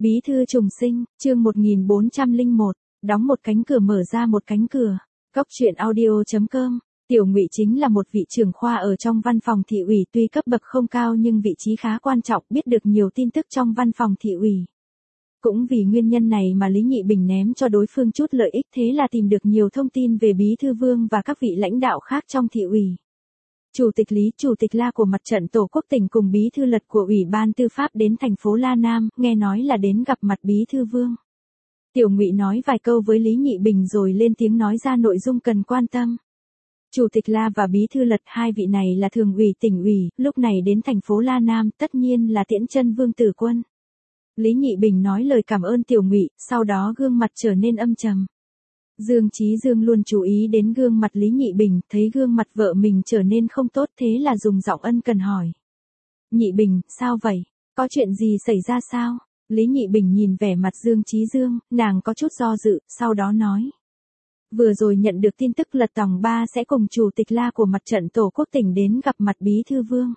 Bí thư trùng sinh, chương 1401, đóng một cánh cửa mở ra một cánh cửa. Góc truyện audio.com. Tiểu Ngụy chính là một vị trưởng khoa ở trong văn phòng thị ủy, tuy cấp bậc không cao nhưng vị trí khá quan trọng, biết được nhiều tin tức trong văn phòng thị ủy. Cũng vì nguyên nhân này mà Lý Nhị Bình ném cho đối phương chút lợi ích, thế là tìm được nhiều thông tin về Bí thư Vương và các vị lãnh đạo khác trong thị ủy. Chủ tịch Lý, Chủ tịch La của Mặt trận Tổ quốc tỉnh cùng Bí thư Lật của Ủy ban Tư pháp đến thành phố La Nam, nghe nói là đến gặp mặt Bí thư Vương. Tiểu Ngụy nói vài câu với Lý Nhị Bình rồi lên tiếng nói ra nội dung cần quan tâm. Chủ tịch La và Bí thư Lật, hai vị này là thường ủy tỉnh ủy, lúc này đến thành phố La Nam tất nhiên là tiễn chân Vương Tử Quân. Lý Nhị Bình nói lời cảm ơn Tiểu Ngụy, sau đó gương mặt trở nên âm trầm. Dương Chí Dương luôn chú ý đến gương mặt Lý Nhị Bình, thấy gương mặt vợ mình trở nên không tốt thế là dùng giọng ân cần hỏi. Nhị Bình, sao vậy? Có chuyện gì xảy ra sao? Lý Nhị Bình nhìn vẻ mặt Dương Chí Dương, nàng có chút do dự, sau đó nói. Vừa rồi nhận được tin tức Lật Tòng Ba sẽ cùng Chủ tịch La của Mặt trận Tổ quốc tỉnh đến gặp mặt Bí thư Vương.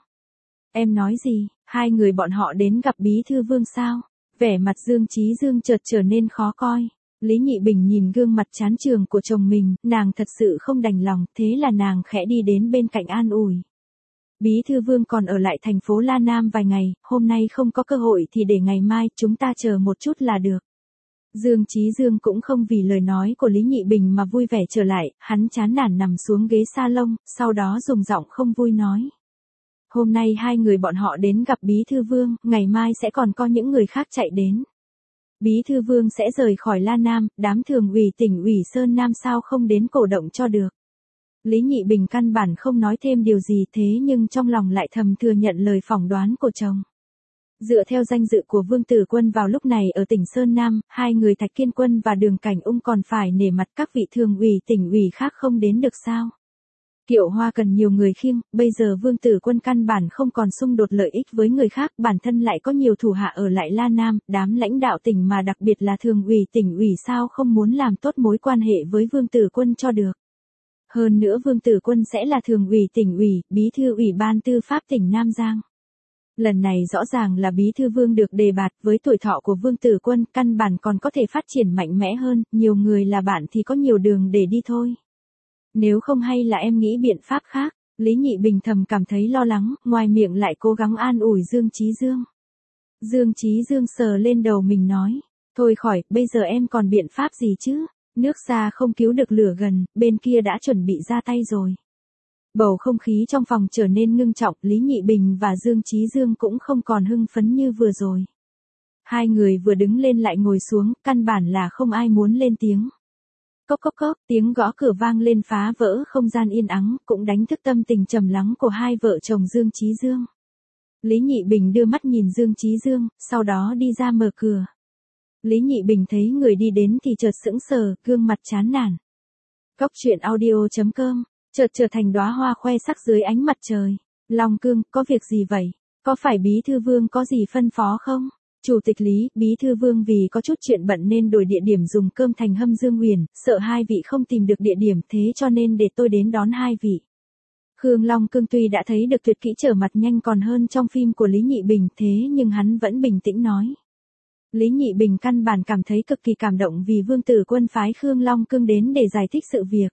Em nói gì? Hai người bọn họ đến gặp Bí thư Vương sao? Vẻ mặt Dương Chí Dương chợt trở nên khó coi. Lý Nhị Bình nhìn gương mặt chán chường của chồng mình, nàng thật sự không đành lòng, thế là nàng khẽ đi đến bên cạnh an ủi. Bí thư Vương còn ở lại thành phố La Nam vài ngày, hôm nay không có cơ hội thì để ngày mai, chúng ta chờ một chút là được. Dương Chí Dương cũng không vì lời nói của Lý Nhị Bình mà vui vẻ trở lại, hắn chán nản nằm xuống ghế salon, sau đó dùng giọng không vui nói. Hôm nay hai người bọn họ đến gặp Bí thư Vương, ngày mai sẽ còn có những người khác chạy đến. Bí thư Vương sẽ rời khỏi La Nam, đám thường ủy tỉnh ủy Sơn Nam sao không đến cổ động cho được. Lý Nhị Bình căn bản không nói thêm điều gì thế nhưng trong lòng lại thầm thừa nhận lời phỏng đoán của chồng. Dựa theo danh dự của Vương Tử Quân vào lúc này ở tỉnh Sơn Nam, hai người Thạch Kiên Quân và Đường Cảnh Ung còn phải nể mặt các vị thường ủy tỉnh ủy khác không đến được sao. Kiệu Hoa cần nhiều người khiêng, bây giờ Vương Tử Quân căn bản không còn xung đột lợi ích với người khác, bản thân lại có nhiều thủ hạ ở lại La Nam, đám lãnh đạo tỉnh mà đặc biệt là thường ủy tỉnh ủy sao không muốn làm tốt mối quan hệ với Vương Tử Quân cho được. Hơn nữa Vương Tử Quân sẽ là thường ủy tỉnh ủy, bí thư Ủy ban Tư pháp tỉnh Nam Giang. Lần này rõ ràng là Bí thư Vương được đề bạt, với tuổi thọ của Vương Tử Quân căn bản còn có thể phát triển mạnh mẽ hơn, nhiều người là bạn thì có nhiều đường để đi thôi. Nếu không hay là em nghĩ biện pháp khác, Lý Nhị Bình thầm cảm thấy lo lắng, ngoài miệng lại cố gắng an ủi Dương Chí Dương. Dương Chí Dương sờ lên đầu mình nói, thôi khỏi, bây giờ em còn biện pháp gì chứ, nước xa không cứu được lửa gần, bên kia đã chuẩn bị ra tay rồi. Bầu không khí trong phòng trở nên ngưng trọng, Lý Nhị Bình và Dương Chí Dương cũng không còn hưng phấn như vừa rồi. Hai người vừa đứng lên lại ngồi xuống, căn bản là không ai muốn lên tiếng. Cốc cốc cốc, tiếng gõ cửa vang lên phá vỡ không gian yên ắng, cũng đánh thức tâm tình trầm lắng của hai vợ chồng Dương Chí Dương. Lý Nhị Bình đưa mắt nhìn Dương Chí Dương, sau đó đi ra mở cửa. Lý Nhị Bình thấy người đi đến thì chợt sững sờ, gương mặt chán nản. Góc truyện audio.com, chợt trở thành đóa hoa khoe sắc dưới ánh mặt trời. Long Cương, có việc gì vậy? Có phải Bí thư Vương có gì phân phó không? Chủ tịch Lý, Bí thư Vương vì có chút chuyện bận nên đổi địa điểm dùng cơm thành Hâm Dương Huyền, sợ hai vị không tìm được địa điểm thế cho nên để tôi đến đón hai vị. Khương Long Cương tuy đã thấy được tuyệt kỹ trở mặt nhanh còn hơn trong phim của Lý Nhị Bình thế nhưng hắn vẫn bình tĩnh nói. Lý Nhị Bình căn bản cảm thấy cực kỳ cảm động vì Vương Tử Quân phái Khương Long Cương đến để giải thích sự việc.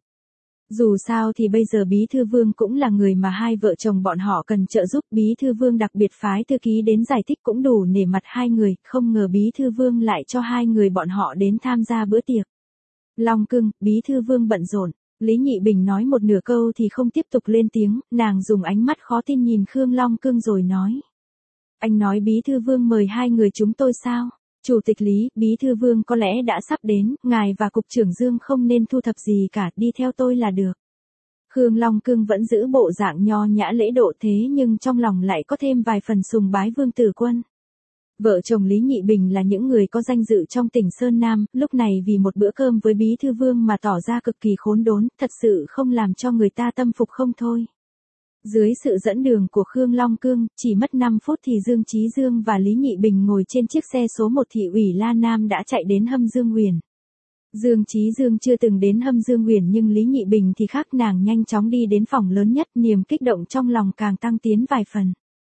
Dù sao thì bây giờ Bí thư Vương cũng là người mà hai vợ chồng bọn họ cần trợ giúp, Bí thư Vương đặc biệt phái thư ký đến giải thích cũng đủ nể mặt hai người, không ngờ Bí thư Vương lại cho hai người bọn họ đến tham gia bữa tiệc. Long Cương, Bí thư Vương bận rộn, Lý Nhị Bình nói một nửa câu thì không tiếp tục lên tiếng, nàng dùng ánh mắt khó tin nhìn Khương Long Cương rồi nói. Anh nói Bí thư Vương mời hai người chúng tôi sao? Chủ tịch Lý, Bí thư Vương có lẽ đã sắp đến, ngài và Cục trưởng Dương không nên thu thập gì cả, đi theo tôi là được. Khương Long Cương vẫn giữ bộ dạng nho nhã lễ độ thế nhưng trong lòng lại có thêm vài phần sùng bái Vương Tử Quân. Vợ chồng Lý Nhị Bình là những người có danh dự trong tỉnh Sơn Nam, lúc này vì một bữa cơm với Bí thư Vương mà tỏ ra cực kỳ khốn đốn, thật sự không làm cho người ta tâm phục không thôi. Dưới sự dẫn đường của Khương Long Cương, chỉ mất 5 phút thì Dương Chí Dương và Lý Nhị Bình ngồi trên chiếc xe số 1 thị ủy La Nam đã chạy đến Hâm Dương Huyền. Dương Chí Dương chưa từng đến Hâm Dương Huyền nhưng Lý Nhị Bình thì khác, nàng nhanh chóng đi đến phòng lớn nhất, niềm kích động trong lòng càng tăng tiến vài phần.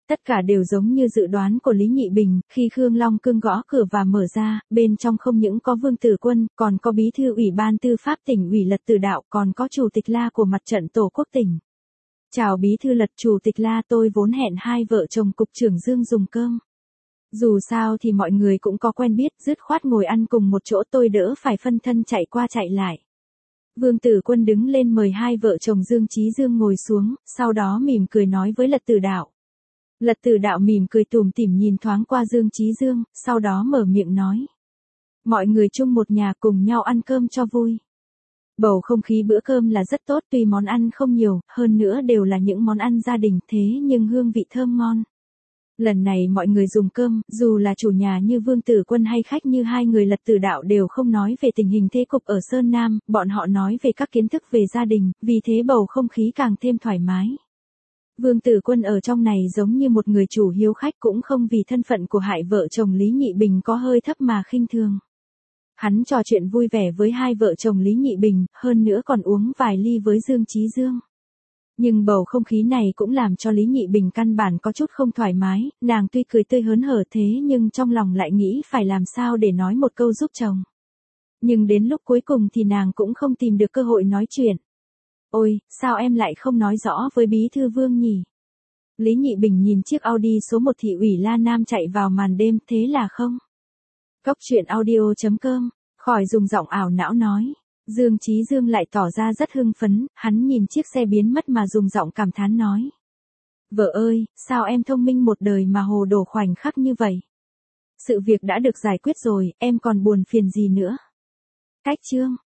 Tất cả đều giống như dự đoán của Lý Nhị Bình, khi Khương Long Cương gõ cửa và mở ra, bên trong không những có Vương Tử Quân, còn có bí thư Ủy ban Tư pháp tỉnh ủy Lật Tử Đạo, còn có chủ tịch La của mặt trận Tổ quốc tỉnh. Chào bí thư Lật, chủ tịch La, tôi vốn hẹn hai vợ chồng cục trưởng Dương dùng cơm. Dù sao thì mọi người cũng có quen biết, dứt khoát ngồi ăn cùng một chỗ, tôi đỡ phải phân thân chạy qua chạy lại. Vương Tử Quân đứng lên mời hai vợ chồng Dương Chí Dương ngồi xuống, sau đó mỉm cười nói với Lật Tử Đạo. Lật Tử Đạo mỉm cười tủm tỉm nhìn thoáng qua Dương Chí Dương, sau đó mở miệng nói. Mọi người chung một nhà cùng nhau ăn cơm cho vui. Bầu không khí bữa cơm là rất tốt, tuy món ăn không nhiều, hơn nữa đều là những món ăn gia đình, thế nhưng hương vị thơm ngon. Lần này mọi người dùng cơm, dù là chủ nhà như Vương Tử Quân hay khách như hai người Lật Tử Đạo đều không nói về tình hình thế cục ở Sơn Nam, bọn họ nói về các kiến thức về gia đình, vì thế bầu không khí càng thêm thoải mái. Vương Tử Quân ở trong này giống như một người chủ hiếu khách, cũng không vì thân phận của hai vợ chồng Lý Nhị Bình có hơi thấp mà khinh thường. Hắn trò chuyện vui vẻ với hai vợ chồng Lý Nhị Bình, hơn nữa còn uống vài ly với Dương Chí Dương. Nhưng bầu không khí này cũng làm cho Lý Nhị Bình căn bản có chút không thoải mái, nàng tuy cười tươi hớn hở thế nhưng trong lòng lại nghĩ phải làm sao để nói một câu giúp chồng. Nhưng đến lúc cuối cùng thì nàng cũng không tìm được cơ hội nói chuyện. Ôi, sao em lại không nói rõ với bí thư Vương nhỉ? Lý Nhị Bình nhìn chiếc Audi số 1 thị ủy La Nam chạy vào màn đêm, thế là không? Cóc truyện audio.com, khỏi dùng giọng ảo não nói. Dương Chí Dương lại tỏ ra rất hưng phấn, hắn nhìn chiếc xe biến mất mà dùng giọng cảm thán nói. Vợ ơi, sao em thông minh một đời mà hồ đồ khoảnh khắc như vậy? Sự việc đã được giải quyết rồi, em còn buồn phiền gì nữa? Cách chương.